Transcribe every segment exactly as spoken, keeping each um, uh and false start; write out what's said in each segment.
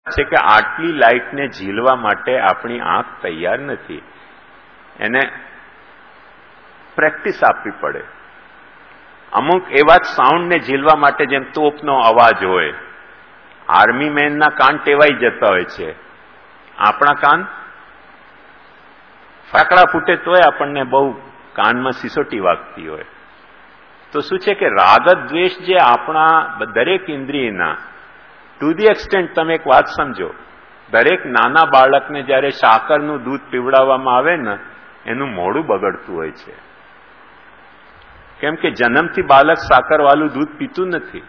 છે કે આટલી લાઇટને ઝીલવા માટે આપણી આંખ તૈયાર નથી. એને પ્રેક્ટિસ આપવી પડે. અમુક એવા જ સાઉન્ડને ઝીલવા માટે જેમ તોપનો અવાજ હોય, આર્મી મેનના કાન ટેવાઈ જતા હોય છે. આપણા કાન ફાકડા ફૂટે તોય આપણને બહુ કાનમાં સિસોટી વાગતી હોય. તો શું છે કે રાગ દ્વેષ જે આપણા દરેક ઇન્દ્રિયના, ટુ ધી એક્સટેન્ટ તમે એક વાત સમજો, દરેક નાના બાળકને જયારે સાકરનું દૂધ પીવડાવવામાં આવે ને, એનું મોઢું બગડતું હોય છે. કેમ કે જન્મથી બાળક સાકરવાળું દૂધ પીતું નથી.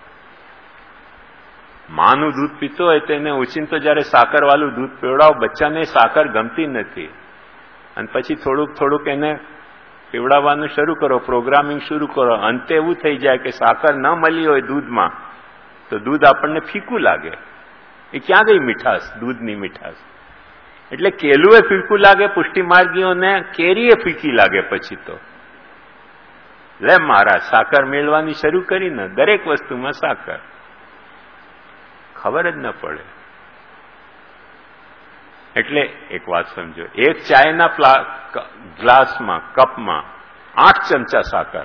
માનું દૂધ પીતો હોય તો એને ઓચિંતો જયારે સાકરવાળું દૂધ પીવડાવો, બચ્ચાને સાકર ગમતી નથી. અને પછી થોડુંક થોડુંક એને પીવડાવવાનું શરૂ કરો, પ્રોગ્રામિંગ શરૂ કરો. અંતે એવું થઈ જાય કે સાકર ન મળી હોય દૂધમાં તો દૂધ આપણને ફીકું લાગે. એ ક્યાં ગઈ મીઠાશ, દૂધની મીઠાશ? એટલે કેલું એ ફીકું લાગે, પુષ્ટિમાર્ગીઓને કેરીએ ફીકી લાગે. પછી તો લે મારા સાકર મેળવાની શરૂ કરીને દરેક વસ્તુમાં સાકર, ખબર જ ન પડે. એટલે એક વાત સમજો, એક ચાયના ગ્લાસમાં, કપમાં આઠ ચમચા સાકર,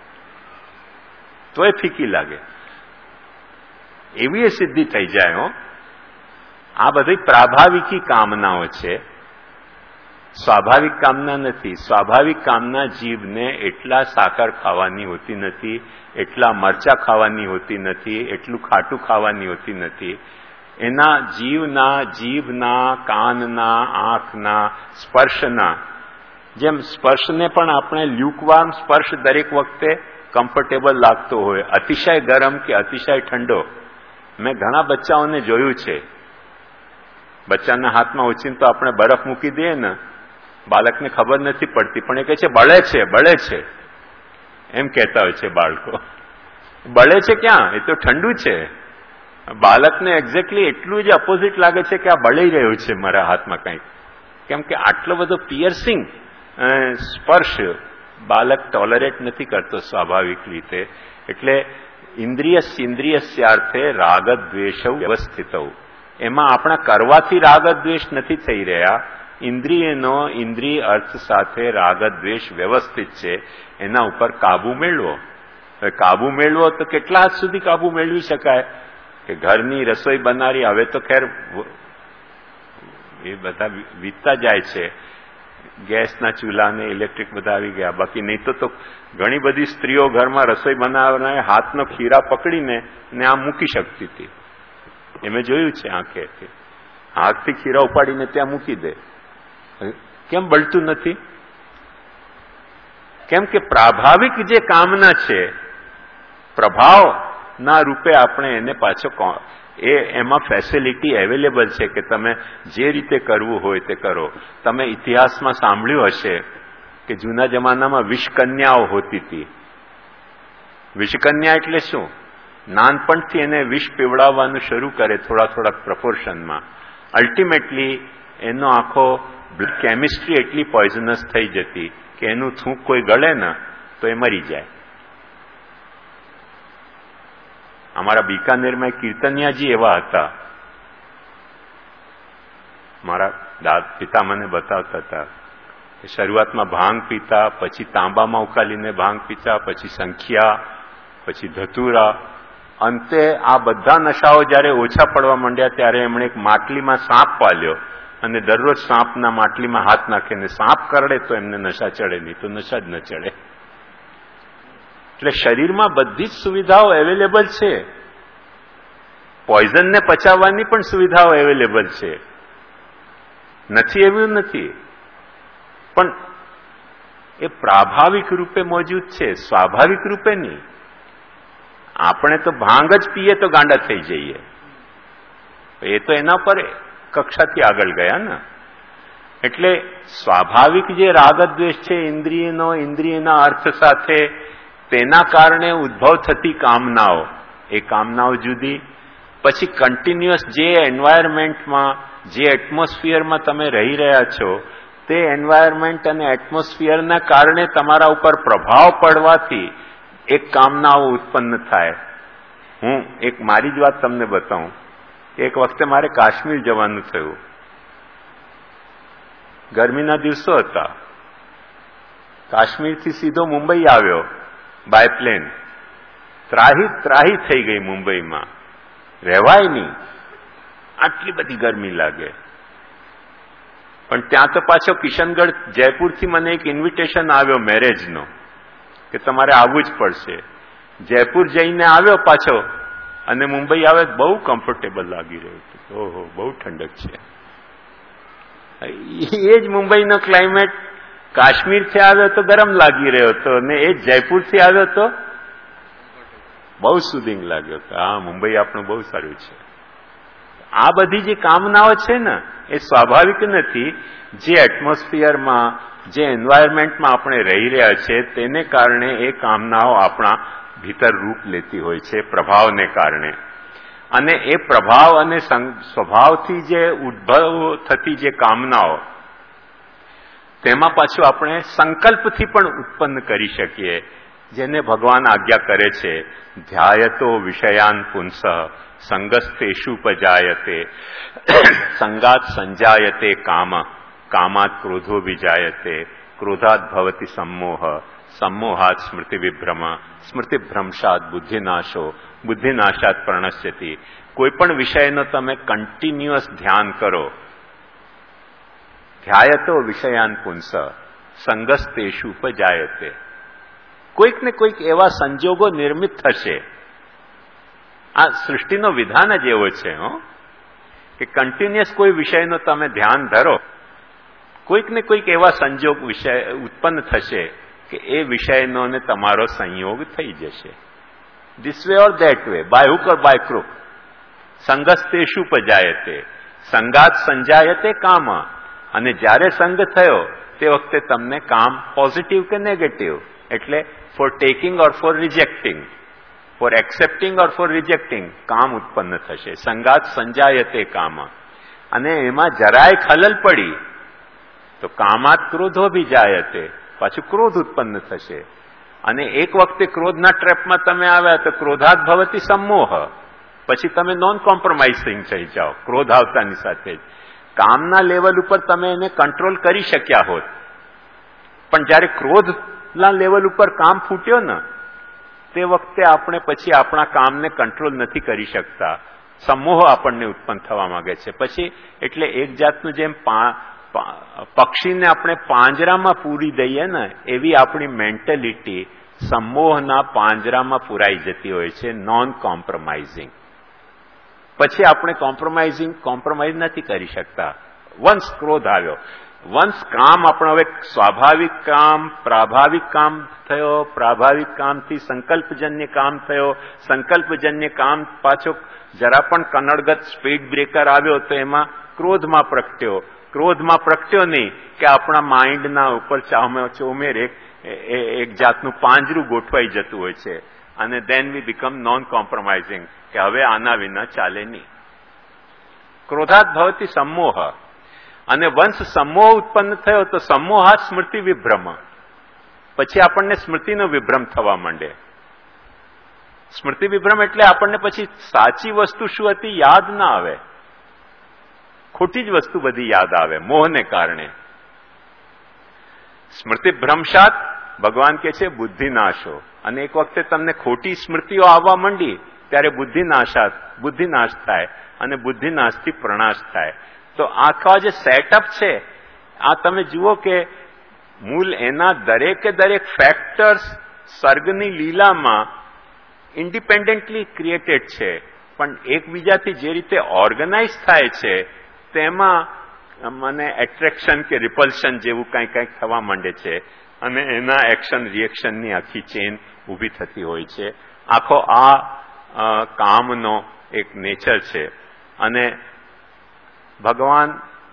તોય ફીકી લાગે. એવી એ સિદ્ધિ થઈ જાય. હો, આ બધી પ્રાભાવિકી કામનાઓ છે, સ્વાભાવિક કામના નથી. સ્વાભાવિક કામના જીવને એટલા સાકર ખાવાની હોતી નથી, એટલા મરચા ખાવાની હોતી નથી, એટલું ખાટું ખાવાની હોતી નથી. એના જીવના, જીભના, કાનના, આંખના, સ્પર્શના, જેમ સ્પર્શને પણ આપણે લ્યુકવાર્મ સ્પર્શ દરેક વખતે કમ્ફર્ટેબલ લાગતો હોય, અતિશય ગરમ કે અતિશય ઠંડો. મેં ઘણા બચ્ચાઓને જોયું છે, બચ્ચાના હાથમાં ઓચિંતો આપણે બરફ મૂકી દઈએ ને, બાળકને ખબર નથી પડતી, પણ એ કહે છે બળે છે, બળે છે, એમ કહેતા હોય છે બાળકો. બળે છે ક્યાં? એ તો ઠંડુ છે. બાળકને એક્ઝેક્ટલી એટલું જ અપોઝિટ લાગે છે કે આ બળી રહ્યું છે મારા હાથમાં કંઈક. કેમ કે આટલો બધો પિયર્સિંગ સ્પર્શ બાળક ટોલરેટ નથી કરતો સ્વાભાવિક રીતે. એટલે ઇન્દ્રિય ઇન્દ્રિયસ્યાર્થે રાગ દ્વેષ વ્યવસ્થિત, એમાં આપણા કરવાથી રાગ દ્વેષ નથી થઈ રહ્યા. ઇન્દ્રિયનો ઇન્દ્રિય અર્થ સાથે રાગ દ્વેષ વ્યવસ્થિત છે, એના ઉપર કાબુ મેળવો. હવે કાબુ મેળવો તો કેટલા હદ સુધી કાબુ મેળવી શકાય? કે ઘરની રસોઈ બનાવી, હવે તો ખેર એ બધા વીતતા જાય છે, ગેસના ચૂલા ને ઇલેક્ટ્રિક બધા આવી ગયા. બાકી નહીં તો તો ઘણી બધી સ્ત્રીઓ ઘરમાં રસોઈ બનાવવાના હાથનો ખીરા પકડીને ને આમ મૂકી શકતી હતી. એ મેં જોયું છે આંખેથી. હાથથી ખીરા ઉપાડીને ત્યાં મૂકી દે. કેમ બળતું નથી? કેમ કે પ્રાભાવિક જે કામના છે, પ્રભાવ ના રૂપે આપણે એને પાછો એ એમાં ફેસિલિટી અવેલેબલ છે કે તમે જે રીતે કરવું હોય તે કરો. તમે ઇતિહાસમાં સાંભળ્યું હશે કે જૂના જમાનામાં વિષકન્યાઓ હોતી હતી. વિષકન્યા એટલે શું? નાનપણથી એને વિષ પીવડાવવાનું શરૂ કરે થોડા થોડા પ્રપોર્શનમાં. અલ્ટિમેટલી એનો આખો કેમિસ્ટ્રી એટલી પોઈઝનસ થઈ જતી કે એનું થૂંક કોઈ ગળે ને તો એ મરી જાય. અમારા બીકાનેરમાં કીર્તનિયાજી એવા હતા. મારા દાદ પિતા મને બતાવતા હતા. શરૂઆતમાં ભાંગ પીતા, પછી તાંબામાં ઉકાલીને ભાંગ પીતા, પછી સંખિયા, પછી ધતુરા. અંતે આ બધા નશાઓ જયારે ઓછા પડવા માંડ્યા ત્યારે એમણે એક માટલીમાં સાપ પાલ્યો અને દરરોજ સાપના માટલીમાં હાથ નાખીને સાપ કરડે તો એમને નશા ચડે, નહીં તો નશા જ ન ચડે. એટલે શરીરમાં બધી જ સુવિધાઓ અવેલેબલ છે. પોઈઝનને પચાવવાની પણ સુવિધાઓ અવેલેબલ છે, નથી એવું નથી. પણ એ પ્રાભાવિક રૂપે મોજૂદ છે, સ્વાભાવિક રૂપે નહીં. આપણે તો ભાંગ જ પીએ તો ગાંડા થઈ જઈએ. એ તો એના પર કક્ષાથી આગળ ગયા ને. એટલે સ્વાભાવિક જે રાગ દ્વેષ છે ઇન્દ્રિયનો, ઇન્દ્રિયના અર્થ સાથે, તેના કારણે ઉદ્ભવ થતી કામનાઓ, એ કામનાઓ જુદી. પછી કન્ટિન્યુઅસ જે એન્વાયરમેન્ટમાં, જે એટમોસ્ફિયરમાં તમે રહી રહ્યા છો, તે એન્વાયરમેન્ટ અને એટમોસ્ફિયરના કારણે તમારા ઉપર પ્રભાવ પડવાથી એક કામનાઓ ઉત્પન્ન થાય. હું એક મારી જ વાત તમને બતાવું. એક વખતે મારે કાશ્મીર જવાનું થયું. ગરમીના દિવસો હતા. કાશ્મીરથી સીધો મુંબઈ આવ્યો બાય પ્લેન. ત્રાહી ત્રાહી થઈ ગઈ મુંબઈમાં, રહેવાય નહીં, આટલી બધી ગરમી લાગે. પણ ત્યાં તો પાછો કિશનગઢ જયપુરથી મને એક ઇન્વિટેશન આવ્યો મેરેજનો કે તમારે આવવું જ પડશે. જયપુર જઈને આવ્યો પાછો અને મુંબઈ આવે બહુ કમ્ફર્ટેબલ લાગી રહ્યું હતું. ઓહો, બહુ ઠંડક છે. એ જ મુંબઈનો ક્લાઇમેટ કાશ્મીરથી આવ્યો તો ગરમ લાગી રહ્યો હતો અને એ જયપુરથી આવ્યો તો બહુ સુધિંગ લાગ્યો હતો. હા, મુંબઈ આપણું બહુ સારું છે. આ બધી જે કામનાઓ છે ને એ સ્વાભાવિક નથી. જે એટમોસ્ફિયરમાં, જે એન્વાયરમેન્ટમાં આપણે રહી રહ્યા છીએ તેને કારણે એ કામનાઓ આપણા ભીતર રૂપ લેતી હોય છે, પ્રભાવને કારણે. અને એ પ્રભાવ અને સ્વભાવથી જે ઉદ્ભવ થતી જે કામનાઓ, તેમાં પાછું આપણે સંકલ્પથી પણ ઉત્પન્ન કરી શકીએ, જેને ભગવાન આજ્ઞા કરે છે. ધ્યાયતો વિષયાન પુંસ સંગસ્તેષુપજાયતે સંગાત સંજાયતે કામ કામાત ક્રોધો વિજાયતે ક્રોધાત ભવતિ सम्मोह सम्मोहात स्मृति विभ्रम स्मृति भ्रंशात बुद्धिनाशो बुद्धिनाशात प्रणश्यति. કોઈ પણ વિષયનો તમે કન્ટિન્યુઅસ ધ્યાન કરો. ધ્યાયતો વિષયાન પુંસ સંગસ્તેષુપજાયતે. કોઈક ને કોઈક એવા સંજોગો નિર્મિત થશે. આ સૃષ્ટિનો વિધાન જ એવો છે હો કે કન્ટિન્યુઅસ કોઈ વિષયનો તમે ધ્યાન ધરો, કોઈક ને કોઈક એવા સંજોગ વિષય ઉત્પન્ન થશે કે એ વિષયનો ને તમારો સંયોગ થઈ જશે. This way or that way, by hook or by crook. સંગસ્તેષુપજાયતે સંગાત સંજાયતે કામ. અને જ્યારે સંગ થયો તે વખતે તમને કામ પોઝિટિવ કે નેગેટિવ, એટલે for taking or for rejecting, for accepting or for rejecting કામ ઉત્પન્ન થશે. સંગાત સંજાયતે કામ. અને એમાં જરાય ખલલ પડી તો કામાત ક્રોધો વિજાયતે, પાછું ક્રોધ ઉત્પન્ન થશે. અને એક વખતે ક્રોધના ટ્રેપમાં તમે આવ્યા તો ક્રોધાત ભવતી सम्मोह, પછી તમે નોન કોમ્પ્રોમાઇઝિંગ થઈ જાઓ ક્રોધ આવતાની સાથે જ. કામના લેવલ ઉપર તમે એને કંટ્રોલ કરી શક્યા હોત, પણ જયારે ક્રોધના લેવલ ઉપર કામ ફૂટ્યો ને તે વખતે આપણે પછી આપણા કામને કંટ્રોલ નથી કરી શકતા. સમોહ આપણને ઉત્પન્ન થવા માંગે છે પછી. એટલે એક જાતનું જેમ પક્ષીને આપણે પાંજરામાં પૂરી દઈએ ને એવી આપણી મેન્ટેલિટી સમોહના પાંજરામાં પૂરાઈ જતી હોય છે, નોન કોમ્પ્રોમાઇઝિંગ. પછી આપણે કોમ્પ્રોમાઇઝિંગ કોમ્પ્રોમાઇઝ નથી કરી શકતા. વંશ ક્રોધ આવ્યો, વંશ કામ આપણો હવે સ્વાભાવિક કામ, પ્રાભાવિક કામ થયો, પ્રાભાવિક કામથી સંકલ્પજન્ય કામ થયો, સંકલ્પજન્ય કામ પાછો જરા પણ કનડગત સ્પીડ બ્રેકર આવ્યો તો એમાં ક્રોધમાં પ્રગટ્યો. ક્રોધમાં પ્રગટ્યો નહીં કે આપણા માઇન્ડના ઉપર ચોમેર એક એક જાતનું પાંજરું ગોઠવાઈ જતું હોય છે. અને દેન વી બીકમ નોન કોમ્પ્રોમાઇઝિંગ કે હવે આના વિના ચાલે નહીં. ક્રોધાત ભવતી सम्मोह. અને વંશ સમોહ ઉત્પન્ન થયો તો सम्मोहात સ્મૃતિ વિભ્રમ. પછી આપણને સ્મૃતિનો વિભ્રમ થવા માંડે. સ્મૃતિ વિભ્રમ એટલે આપણને પછી સાચી વસ્તુ શું હતી યાદ ના આવે, ખોટી જ વસ્તુ બધી યાદ આવે મોહને કારણે. સ્મૃતિ ભ્રંશાત ભગવાન કે છે બુદ્ધિનાશો. અને એક વખતે તમને ખોટી સ્મૃતિઓ આવવા માંડી ત્યારે બુદ્ધિનાશાત બુદ્ધિનાશ થાય અને બુદ્ધિનાશથી પ્રણાશ થાય. તો આખા જે સેટઅપ છે આ તમે જુઓ કે મૂળ એના દરેકે દરેક ફેક્ટર્સ સર્ગની લીલામાં ઇન્ડિપેન્ડન્ટલી ક્રિએટેડ છે, પણ એકબીજાથી જે રીતે ઓર્ગેનાઇઝ થાય છે તેમાં મને એટ્રેક્શન કે રિપલ્શન જેવું કંઈક કંઈક થવા માંડે છે અને એના એક્શન રિએક્શનની આખી ચેન ઊભી થતી હોય છે. આખો આ કામનો એક નેચર છે. અને ભગવાન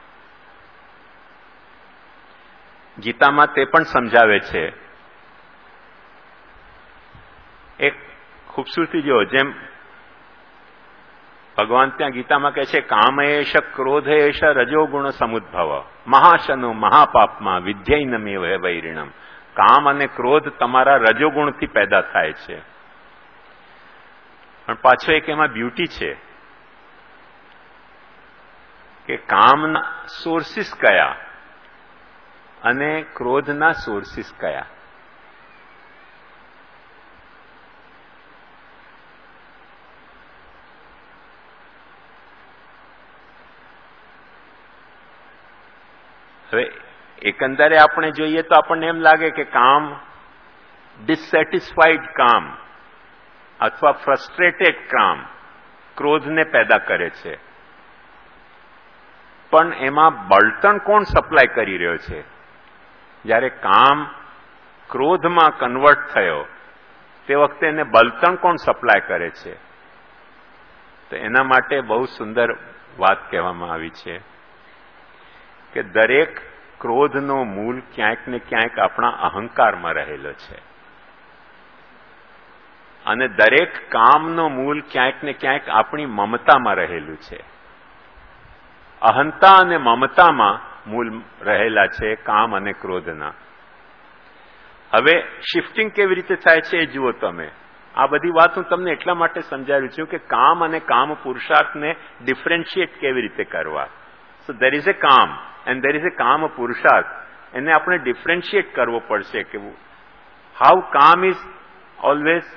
ગીતામાં તે પણ સમજાવે છે. એક ખૂબસૂરતી જો જેમ ભગવાન ત્યાં ગીતામાં કહે છે કામ એશ ક્રોધ એશ રજોગુણ સમુદ્ભવ મહાશનો મહાપાપમાં વિધ્યૈનમેવ વૈરિણમ. કામ અને ક્રોધ તમારા રજોગુણથી પેદા થાય છે. પણ પાછો એક એમાં બ્યુટી છે. કે કામના સોર્સિસ કયા અને ક્રોધના સોર્સિસ કયા. હવે એકંદરે આપણે જોઈએ તો આપણને એમ લાગે કે કામ ડિસસેટિસ્ફાઈડ કામ અથવા ફ્રસ્ટ્રેટેડ કામ ક્રોધને પેદા કરે છે. પણ એમાં બળતણ કોણ સપ્લાય કરી રહ્યો છે? જ્યારે કામ ક્રોધમાં કન્વર્ટ થયો તે વખતે એને બળતણ કોણ સપ્લાય કરે છે? તો એના માટે બહુ સુંદર વાત કહેવામાં આવી છે કે દરેક ક્રોધનો મૂળ ક્યાંક ને ક્યાંક આપણા અહંકારમાં રહેલો છે અને દરેક કામનો મૂળ ક્યાંક ને ક્યાંક આપણી મમતામાં રહેલું છે. અહંતા અને મમતામાં મૂળ રહેલા છે કામ અને ક્રોધના. હવે શિફ્ટિંગ કેવી રીતે થાય છે એ જુઓ તમે. આ બધી વાત હું તમને એટલા માટે સમજાવ્યું છું કે કામ અને કામ પુરુષાર્થને ડિફરન્શિએટ કેવી રીતે કરવા. સો દેર ઇઝ એ કામ એન્ડ દેર ઇઝ એ કામ પુરુષાર્થ. એને આપણે ડિફરન્શિએટ કરવો પડશે કે હાઉ કામ ઇઝ ઓલવેઝ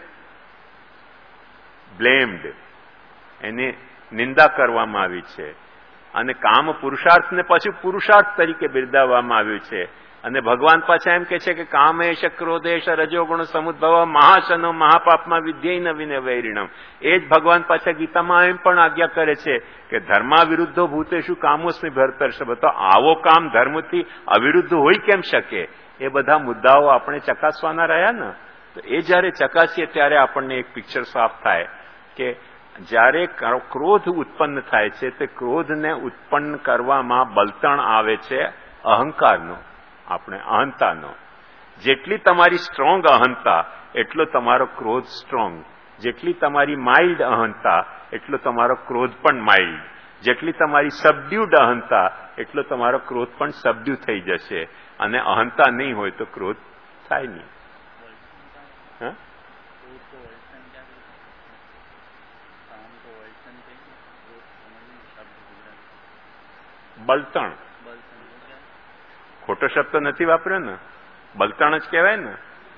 બ્લેમ્ડ, એની નિંદા કરવામાં આવી છે અને કામ પુરુષાર્થને પછી પુરુષાર્થ તરીકે બિરદાવવામાં આવ્યું છે. અને ભગવાન પાછા એમ કે છે કે કામેશ ક્રોધેશ રજોગુણ સમુદ્ભવ મહાશનો મહાપાપમાં વિધ્યય નવીને વૈરિણમ. એ જ ભગવાન પાછા ગીતામાં એમ પણ આજ્ઞા કરે છે કે ધર્મા વિરુદ્ધો ભૂતેષુ કામોસ્મિ ભરતર્ષભ. તો આવો કામ ધર્મથી અવિરુદ્ધ હોઈ કેમ શકે? એ બધા મુદ્દાઓ આપણે ચકાસવાના રહ્યા ને. તો એ જયારે ચકાસીએ ત્યારે આપણને એક પિક્ચર સાફ થાય કે જ્યારે ક્રોધ ઉત્પન્ન થાય છે તે ક્રોધને ઉત્પન્ન કરવામાં બળતણ આવે છે અહંકારનો, આપણે અહંતાનો. જેટલી તમારી સ્ટ્રોંગ અહંતા એટલો તમારો ક્રોધ સ્ટ્રોંગ. જેટલી તમારી માઇલ્ડ અહંતા એટલો તમારો ક્રોધ પણ માઇલ્ડ. જેટલી તમારી સબડ્યુડ અહંતા એટલો તમારો ક્રોધ પણ સબડ્યુ થઈ જશે. અને અહંતા નહીં હોય તો ક્રોધ થાય નહીં. હા, બળતણ ખોટો શબ્દ નથી વાપર્યો ને, બળતણ જ કહેવાય ને.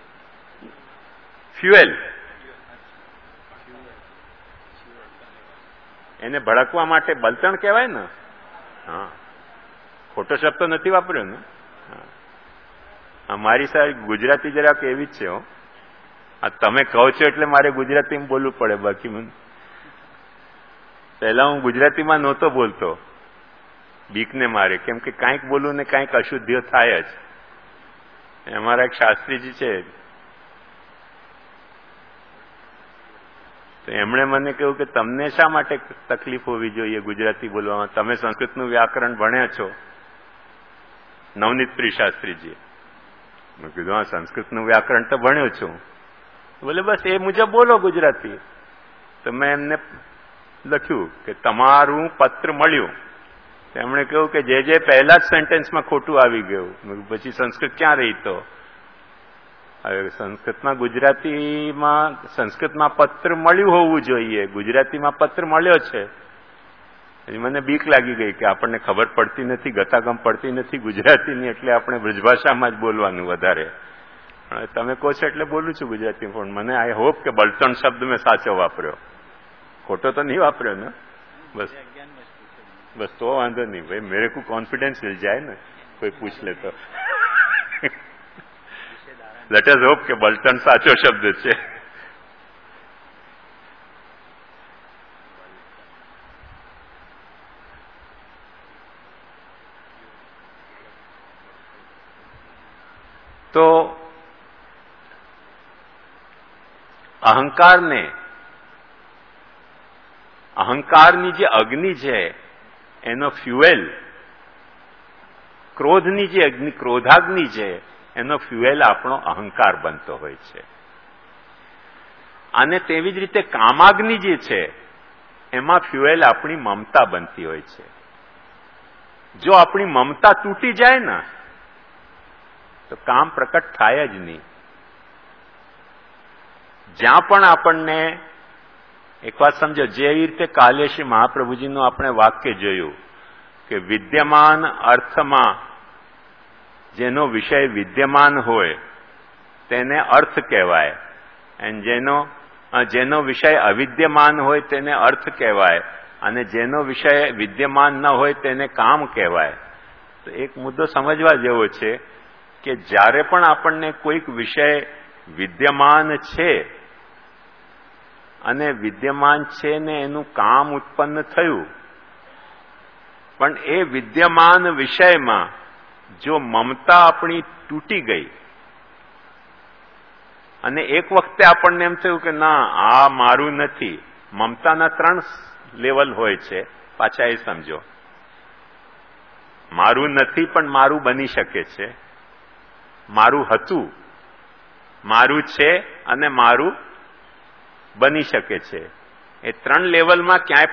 ફ્યુએલ, એને ભડકવા માટે બળતણ કહેવાય ને. હા, ખોટો શબ્દ નથી વાપર્યો ને. મારી સાહેબ ગુજરાતી જરાક એવી જ છે. હો, આ તમે કહો છો એટલે મારે ગુજરાતીમાં બોલવું પડે. બાકી મને પહેલા હું ગુજરાતીમાં નહોતો બોલતો, બીકને મારે, કેમ કે કાંઈક બોલું ને કાંઈક અશુદ્ધિઓ થાય જ. અમારા એક શાસ્ત્રીજી છે તો એમણે મને કહ્યું કે તમને શા માટે તકલીફ હોવી જોઈએ ગુજરાતી બોલવામાં? તમે સંસ્કૃતનું વ્યાકરણ ભણ્યા છો. નવનીત પ્રિય શાસ્ત્રીજી. મેં કીધું હા, સંસ્કૃતનું વ્યાકરણ તો ભણ્યો છું. બોલે બસ એ મુજબ બોલો ગુજરાતી. તો મેં એમને લખ્યું કે તમારું પત્ર મળ્યું. એમણે કહ્યું કે જે જે પહેલા જ સેન્ટેન્સમાં ખોટું આવી ગયું, પછી સંસ્કૃત ક્યાં રહી? તો હવે સંસ્કૃતમાં ગુજરાતીમાં સંસ્કૃતમાં પત્ર મળ્યું હોવું જોઈએ, ગુજરાતીમાં પત્ર મળ્યો છે. મને બીક લાગી ગઈ કે આપણને ખબર પડતી નથી, ગતાગમ પડતી નથી ગુજરાતીની, એટલે આપણે બ્રજભાષામાં જ બોલવાનું વધારે. તમે કહો છો એટલે બોલું છું ગુજરાતી. પણ મને આઈ હોપ કે બળતણ શબ્દ મેં સાચો વાપર્યો, ખોટો તો નહીં વાપર્યો ને. બસ બસ તો વાંધો નહીં ભાઈ, મેરે કો કોન્ફિડન્સ મિલ જાય ને કોઈ પૂછ લે તો. લેટ અસ હોપ કે બળતણ સાચો શબ્દ છે. તો અહંકારને, અહંકારની જે અગ્નિ છે એનો ફ્યુએલ, ક્રોધની જે અગ્નિ, ક્રોધાગ્નિ છે એનો ફ્યુએલ આપણો અહંકાર બનતો હોય છે. અને તેવી જ રીતે કામાગ્નિ જે છે એમાં ફ્યુએલ આપણી મમતા બનતી હોય છે. જો આપણી મમતા તૂટી જાય ને તો કામ પ્રકટ થાય જ નહીં. જ્યાં પણ આપણને એક વાત સમજો, જેવી રીતે કાલે શ્રી મહાપ્રભુજીનું આપણે વાક્ય જોયું કે વિદ્યમાન અર્થમાં જેનો વિષય વિદ્યમાન હોય તેને અર્થ કહેવાય, અને જેનો જેનો વિષય અવિદ્યમાન હોય તેને અર્થ કહેવાય, અને જેનો વિષય વિદ્યમાન ન હોય તેને કામ કહેવાય. તો એક મુદ્દો સમજવા જેવો છે કે જ્યારે પણ આપણને કોઈક વિષય વિદ્યમાન છે અને વિદ્યમાન છે ને એનું કામ ઉત્પન્ન થયું, પણ એ વિદ્યમાન વિષયમાં જો મમતા આપણી તૂટી ગઈ અને એક વખતે આપણને એમ થયું કે ના આ મારું નથી. મમતાના ત્રણ લેવલ હોય છે, પાછા એ સમજો. મારું નથી પણ મારું બની શકે છે, મારું હતું, મારું છે અને મારું બની શકે છે. એ ત્રણ લેવલમાં ક્યાંય